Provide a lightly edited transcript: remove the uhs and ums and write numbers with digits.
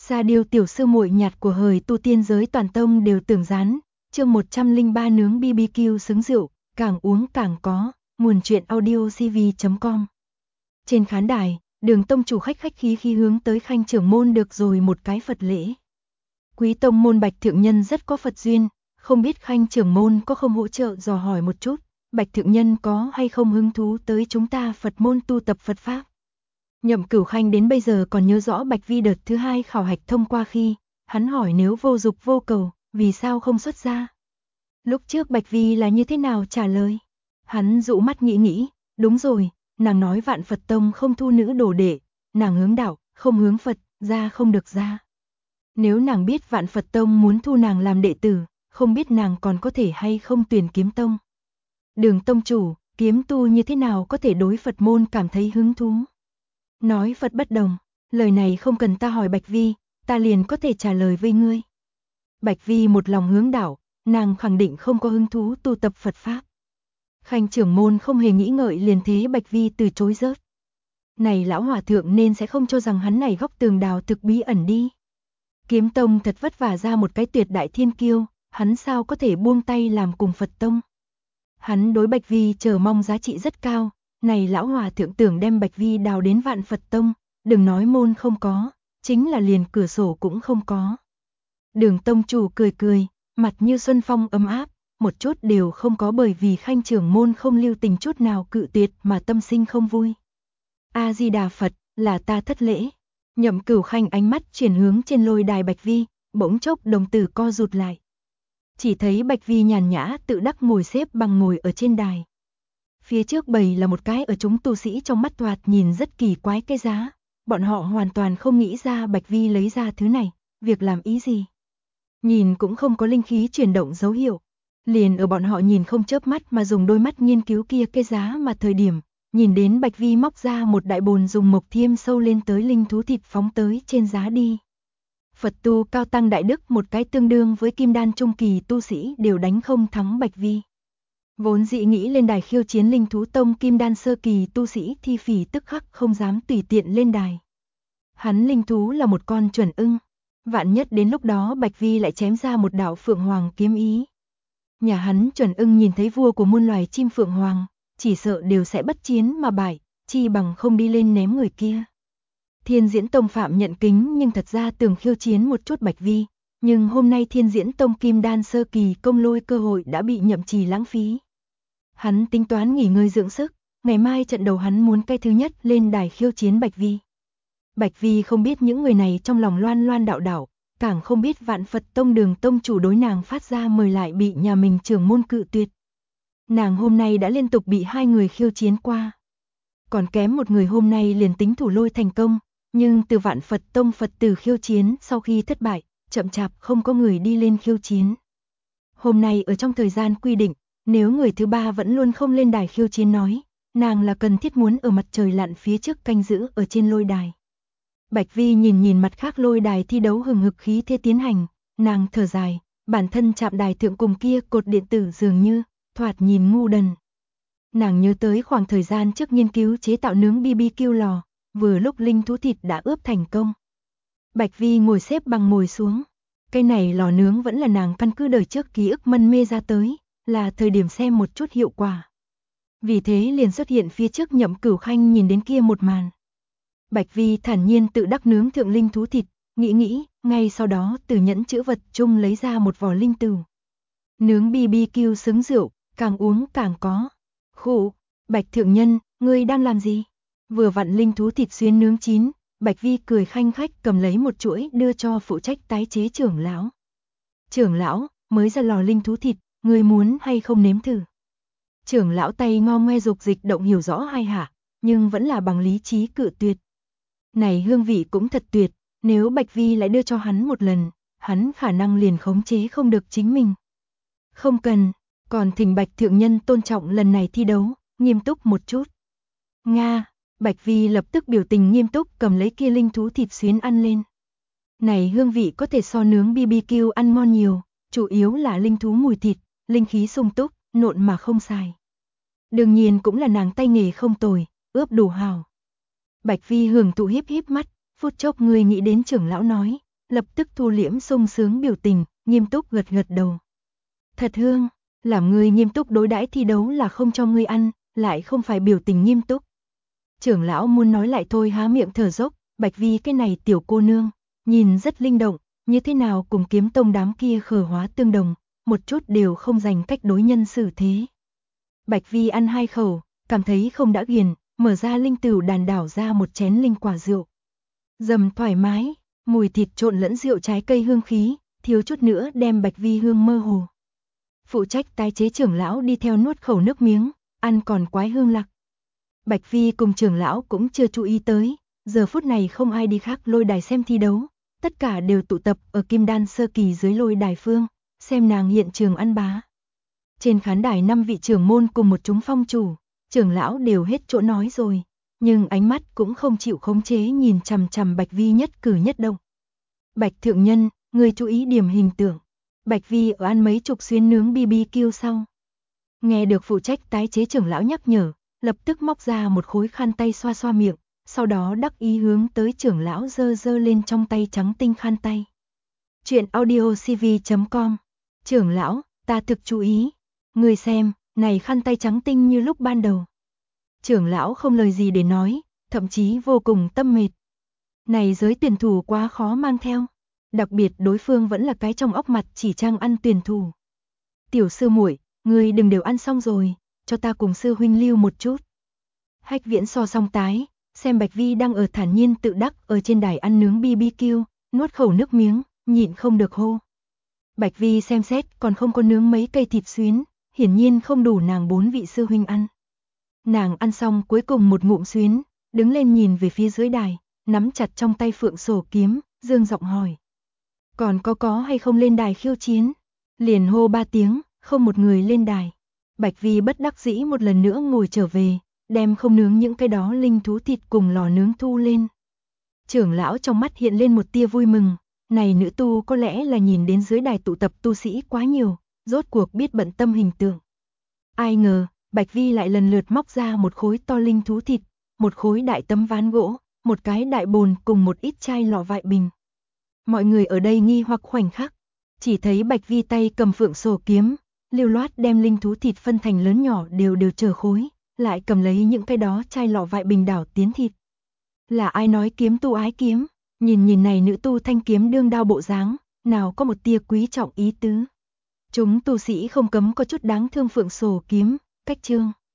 Sa Điêu tiểu sư muội nhạt của hời tu tiên giới toàn tông đều tưởng rán, chương 103 nướng BBQ xứng rượu, càng uống càng có, nguồn truyện audio cv.com. Trên khán đài, Đường tông chủ khách khí khi hướng tới Khanh trưởng môn được rồi một cái Phật lễ. Quý tông môn Bạch thượng nhân rất có Phật duyên, không biết Khanh trưởng môn có không hỗ trợ dò hỏi một chút, Bạch thượng nhân có hay không hứng thú tới chúng ta Phật môn tu tập Phật pháp. Nhậm Cửu Khanh đến bây giờ còn nhớ rõ Bạch Vi đợt thứ 2 khảo hạch thông qua khi, hắn hỏi nếu vô dục vô cầu, vì sao không xuất gia. Lúc trước Bạch Vi là như thế nào trả lời? Hắn dụ mắt nghĩ, đúng rồi, nàng nói Vạn Phật Tông không thu nữ đồ đệ, nàng hướng đạo, không hướng Phật, ra không được ra. Nếu nàng biết Vạn Phật Tông muốn thu nàng làm đệ tử, không biết nàng còn có thể hay không tuyển Kiếm Tông. Đường tông chủ, kiếm tu như thế nào có thể đối Phật môn cảm thấy hứng thú? Nói Phật bất đồng, lời này không cần ta hỏi Bạch Vi, ta liền có thể trả lời với ngươi. Bạch Vi một lòng hướng đạo, nàng khẳng định không có hứng thú tu tập Phật pháp. Khanh trưởng môn không hề nghĩ ngợi liền thế Bạch Vi từ chối rớt. Này lão hòa thượng nên sẽ không cho rằng hắn này góc tường đào thực bí ẩn đi. Kiếm Tông thật vất vả ra một cái tuyệt đại thiên kiêu, hắn sao có thể buông tay làm cùng Phật Tông. Hắn đối Bạch Vi chờ mong giá trị rất cao, này lão hòa thượng tưởng đem Bạch Vi đào đến Vạn Phật Tông, đừng nói môn không có, chính là liền cửa sổ cũng không có. Đường tông chủ cười, mặt như xuân phong ấm áp, một chút đều không có bởi vì Khanh trưởng môn không lưu tình chút nào cự tuyệt mà tâm sinh không vui. A-di-đà Phật, là ta thất lễ. Nhậm Cửu Khanh ánh mắt chuyển hướng trên lôi đài Bạch Vi, bỗng chốc đồng tử co rụt lại. Chỉ thấy Bạch Vi nhàn nhã tự đắc ngồi xếp bằng ngồi ở trên đài. Phía trước bầy là một cái ở chúng tu sĩ trong mắt thoạt nhìn rất kỳ quái cái giá, bọn họ hoàn toàn không nghĩ ra Bạch Vi lấy ra thứ này, việc làm ý gì. Nhìn cũng không có linh khí chuyển động dấu hiệu, liền ở bọn họ nhìn không chớp mắt mà dùng đôi mắt nghiên cứu kia cái giá mà thời điểm, nhìn đến Bạch Vi móc ra một đại bồn dùng mộc thiêm sâu lên tới linh thú thịt phóng tới trên giá đi. Phật tu cao tăng đại đức một cái tương đương với kim đan trung kỳ tu sĩ đều đánh không thắng Bạch Vi. Vốn dĩ nghĩ lên đài khiêu chiến linh thú tông kim đan sơ kỳ tu sĩ Thi Phỉ tức khắc không dám tùy tiện lên đài. Hắn linh thú là một con chuẩn ưng, vạn nhất đến lúc đó Bạch Vi lại chém ra một đạo phượng hoàng kiếm ý. Nhà hắn chuẩn ưng nhìn thấy vua của muôn loài chim phượng hoàng, chỉ sợ đều sẽ bất chiến mà bại, chi bằng không đi lên ném người kia. Thiên Diễn Tông Phạm nhận kính nhưng thật ra tưởng khiêu chiến một chút Bạch Vi, nhưng hôm nay Thiên Diễn Tông kim đan sơ kỳ công lôi cơ hội đã bị Nhậm Trì lãng phí. Hắn tính toán nghỉ ngơi dưỡng sức, ngày mai trận đầu hắn muốn cái thứ nhất lên đài khiêu chiến Bạch Vi. Bạch Vi không biết những người này trong lòng loan loan đạo đạo, càng không biết Vạn Phật Tông Đường tông chủ đối nàng phát ra mời lại bị nhà mình trưởng môn cự tuyệt. Nàng hôm nay đã liên tục bị 2 người khiêu chiến qua. Còn kém một người hôm nay liền tính thủ lôi thành công, nhưng từ Vạn Phật Tông Phật tử khiêu chiến sau khi thất bại, chậm chạp không có người đi lên khiêu chiến. Hôm nay ở trong thời gian quy định, nếu người thứ 3 vẫn luôn không lên đài khiêu chiến nói, nàng là cần thiết muốn ở mặt trời lặn phía trước canh giữ ở trên lôi đài. Bạch Vi nhìn mặt khác lôi đài thi đấu hừng hực khí thế tiến hành, nàng thở dài, bản thân chạm đài thượng cùng kia cột điện tử dường như, thoạt nhìn ngu đần. Nàng nhớ tới khoảng thời gian trước nghiên cứu chế tạo nướng BBQ lò, vừa lúc linh thú thịt đã ướp thành công. Bạch Vi ngồi xếp bằng ngồi xuống, cái này lò nướng vẫn là nàng căn cứ đời trước ký ức mân mê ra tới, là thời điểm xem một chút hiệu quả. Vì thế liền xuất hiện phía trước Nhậm Cửu Khanh nhìn đến kia một màn. Bạch Vi thản nhiên tự đắc nướng thượng linh thú thịt, nghĩ, ngay sau đó từ nhẫn chữ vật chung lấy ra một vò linh tửu. Nướng BBQ xứng rượu, càng uống càng có. Khụ, Bạch thượng nhân, ngươi đang làm gì? Vừa vặn linh thú thịt xuyến nướng chín, Bạch Vi cười khanh khách cầm lấy một chuỗi đưa cho phụ trách tái chế trưởng lão. Trưởng lão, mới ra lò linh thú thịt, ngươi muốn hay không nếm thử? Trưởng lão tay ngo ngoe dục dịch động hiểu rõ hai hạ, nhưng vẫn là bằng lý trí cự tuyệt. Này hương vị cũng thật tuyệt, nếu Bạch Vi lại đưa cho hắn một lần, hắn khả năng liền khống chế không được chính mình. Không cần, còn thỉnh Bạch thượng nhân tôn trọng lần này thi đấu, nghiêm túc một chút. Nga, Bạch Vi lập tức biểu tình nghiêm túc cầm lấy kia linh thú thịt xuyến ăn lên. Này hương vị có thể so nướng BBQ ăn ngon nhiều, chủ yếu là linh thú mùi thịt, linh khí sung túc, nộn mà không xài. Đương nhiên cũng là nàng tay nghề không tồi, ướp đủ hào. Bạch Vi hưởng thụ híp mắt, phút chốc người nghĩ đến trưởng lão nói, lập tức thu liễm sung sướng biểu tình, nghiêm túc gật gật đầu. Thật hương, làm người nghiêm túc đối đãi thi đấu là không cho ngươi ăn, lại không phải biểu tình nghiêm túc. Trưởng lão muốn nói lại thôi há miệng thở dốc, Bạch Vi cái này tiểu cô nương, nhìn rất linh động, như thế nào cùng Kiếm Tông đám kia khờ hóa tương đồng, một chút đều không dành cách đối nhân xử thế. Bạch Vi ăn 2 khẩu, cảm thấy không đã ghiền, mở ra linh tửu đàn đảo ra một chén linh quả rượu. Dầm thoải mái, mùi thịt trộn lẫn rượu trái cây hương khí, thiếu chút nữa đem Bạch Vi hương mơ hồ. Phụ trách tái chế trưởng lão đi theo nuốt khẩu nước miếng, ăn còn quái hương lạc. Bạch Vi cùng trưởng lão cũng chưa chú ý tới, giờ phút này không ai đi khác lôi đài xem thi đấu, tất cả đều tụ tập ở Kim Đan sơ kỳ dưới lôi đài phương, xem nàng hiện trường ăn bá. Trên khán đài 5 vị trưởng môn cùng một chúng phong chủ, trưởng lão đều hết chỗ nói rồi, nhưng ánh mắt cũng không chịu khống chế nhìn chằm chằm Bạch Vi nhất cử nhất động. Bạch thượng nhân, người chú ý điểm hình tượng. Bạch Vi ở ăn mấy chục xuyến nướng BBQ sau. Nghe được phụ trách tái chế trưởng lão nhắc nhở, lập tức móc ra một khối khăn tay xoa xoa miệng, sau đó đắc ý hướng tới trưởng lão giơ giơ lên trong tay trắng tinh khăn tay. Chuyện audiocv.com. Trưởng lão, ta thực chú ý. Người xem, này khăn tay trắng tinh như lúc ban đầu. Trưởng lão không lời gì để nói, thậm chí vô cùng tâm mệt. Này giới tuyển thủ quá khó mang theo. Đặc biệt đối phương vẫn là cái trong óc mặt chỉ trang ăn tuyển thủ. Tiểu sư muội, ngươi đừng đều ăn xong rồi, cho ta cùng sư huynh lưu một chút. Hách Viễn so song tái, xem Bạch Vi đang ở thản nhiên tự đắc ở trên đài ăn nướng BBQ, nuốt khẩu nước miếng, nhịn không được hô. Bạch Vi xem xét còn không có nướng mấy cây thịt xuyến, hiển nhiên không đủ nàng 4 vị sư huynh ăn. Nàng ăn xong cuối cùng một ngụm xuyến, đứng lên nhìn về phía dưới đài, nắm chặt trong tay phượng sổ kiếm, dương giọng hỏi. Còn có hay không lên đài khiêu chiến? Liền hô 3 tiếng, không một người lên đài. Bạch Vi bất đắc dĩ một lần nữa ngồi trở về, đem không nướng những cái đó linh thú thịt cùng lò nướng thu lên. Trưởng lão trong mắt hiện lên một tia vui mừng, này nữ tu có lẽ là nhìn đến dưới đài tụ tập tu sĩ quá nhiều, rốt cuộc biết bận tâm hình tượng. Ai ngờ, Bạch Vi lại lần lượt móc ra một khối to linh thú thịt, một khối đại tấm ván gỗ, một cái đại bồn cùng một ít chai lọ vại bình. Mọi người ở đây nghi hoặc khoảnh khắc, chỉ thấy Bạch Vi tay cầm phượng sổ kiếm, lưu loát đem linh thú thịt phân thành lớn nhỏ đều chờ khối, lại cầm lấy những cái đó chai lọ vại bình đảo tiến thịt. Là ai nói kiếm tu ái kiếm, nhìn này nữ tu thanh kiếm đương đao bộ dáng, nào có một tia quý trọng ý tứ. Chúng tu sĩ không cấm có chút đáng thương phượng sổ kiếm, cách chương.